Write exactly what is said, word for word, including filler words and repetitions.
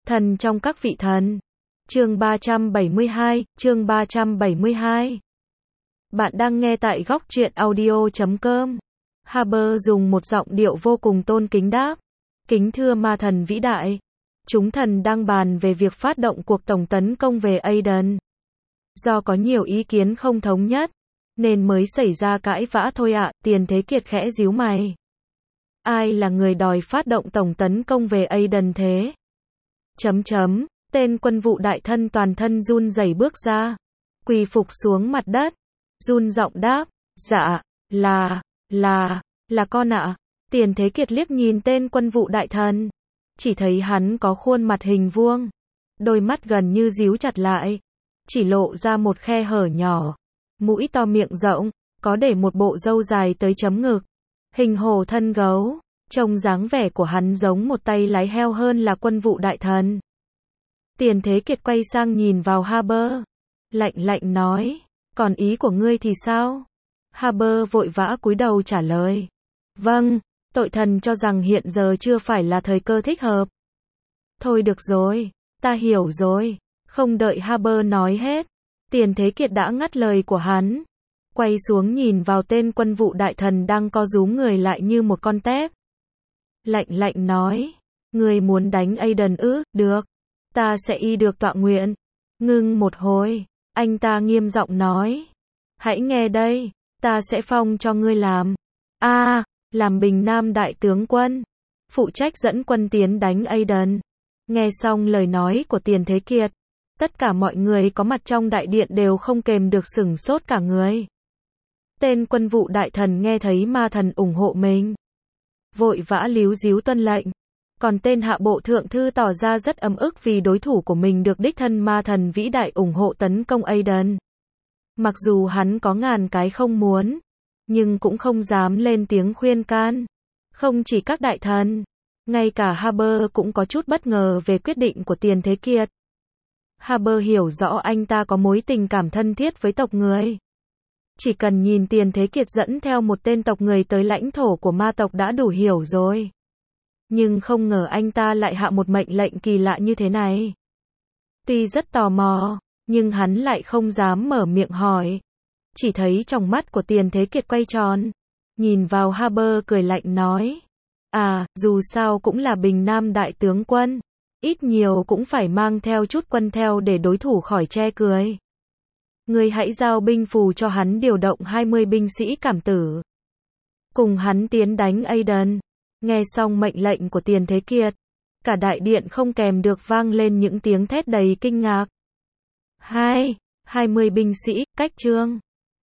Thần trong các vị thần. Chương ba trăm bảy mươi hai, chương ba trăm bảy mươi hai. Bạn đang nghe tại góc truyện audio chấm com. Haber dùng một giọng điệu vô cùng tôn kính đáp. Kính thưa ma thần vĩ đại. Chúng thần đang bàn về việc phát động cuộc tổng tấn công về Aden. Do có nhiều ý kiến không thống nhất, nên mới xảy ra cãi vã thôi ạ, Tiền Thế Kiệt khẽ díu mày. Ai là người đòi phát động tổng tấn công về Aden thế? Chấm chấm, tên quân vụ đại thân toàn thân run rẩy bước ra, quỳ phục xuống mặt đất, run giọng đáp, dạ, là, là, là con ạ. Tiền Thế Kiệt liếc nhìn tên quân vụ đại thần, chỉ thấy hắn có khuôn mặt hình vuông, đôi mắt gần như díu chặt lại, chỉ lộ ra một khe hở nhỏ, mũi to miệng rộng, có để một bộ râu dài tới chấm ngực, hình hổ thân gấu, trông dáng vẻ của hắn giống một tay lái heo hơn là quân vụ đại thần. Tiền Thế Kiệt quay sang nhìn vào Haber, lạnh lạnh nói, còn ý của ngươi thì sao? Haber vội vã cúi đầu trả lời, vâng, tội thần cho rằng hiện giờ chưa phải là thời cơ thích hợp. Thôi được rồi, ta hiểu rồi. Không đợi Haber nói hết, Tiền Thế Kiệt đã ngắt lời của hắn, quay xuống nhìn vào tên quân vụ đại thần đang co rúm người lại như một con tép. Lạnh lạnh nói, ngươi muốn đánh Aden ư? Được, ta sẽ y được tọa nguyện. Ngưng một hồi, anh ta nghiêm giọng nói, hãy nghe đây, ta sẽ phong cho ngươi làm, a, à, làm Bình Nam đại tướng quân, phụ trách dẫn quân tiến đánh Aden. Nghe xong lời nói của Tiền Thế Kiệt, tất cả mọi người có mặt trong đại điện đều không kềm được sửng sốt cả người. Tên quân vụ đại thần nghe thấy ma thần ủng hộ mình, vội vã líu díu tuân lệnh. Còn tên hạ bộ thượng thư tỏ ra rất ấm ức vì đối thủ của mình được đích thân ma thần vĩ đại ủng hộ tấn công Aden. Mặc dù hắn có ngàn cái không muốn, nhưng cũng không dám lên tiếng khuyên can. Không chỉ các đại thần, ngay cả Haber cũng có chút bất ngờ về quyết định của Tiền Thế Kiệt. Haber hiểu rõ anh ta có mối tình cảm thân thiết với tộc người. Chỉ cần nhìn Tiền Thế Kiệt dẫn theo một tên tộc người tới lãnh thổ của ma tộc đã đủ hiểu rồi. Nhưng không ngờ anh ta lại hạ một mệnh lệnh kỳ lạ như thế này. Tuy rất tò mò, nhưng hắn lại không dám mở miệng hỏi. Chỉ thấy trong mắt của Tiền Thế Kiệt quay tròn, nhìn vào Haber cười lạnh nói, à, dù sao cũng là Bình Nam đại tướng quân, ít nhiều cũng phải mang theo chút quân theo để đối thủ khỏi che cười. Ngươi hãy giao binh phù cho hắn điều động hai mươi binh sĩ cảm tử, cùng hắn tiến đánh Aden. Nghe xong mệnh lệnh của Tiền Thế Kiệt, cả đại điện không kèm được vang lên những tiếng thét đầy kinh ngạc. Hai, hai mươi binh sĩ, cách trương.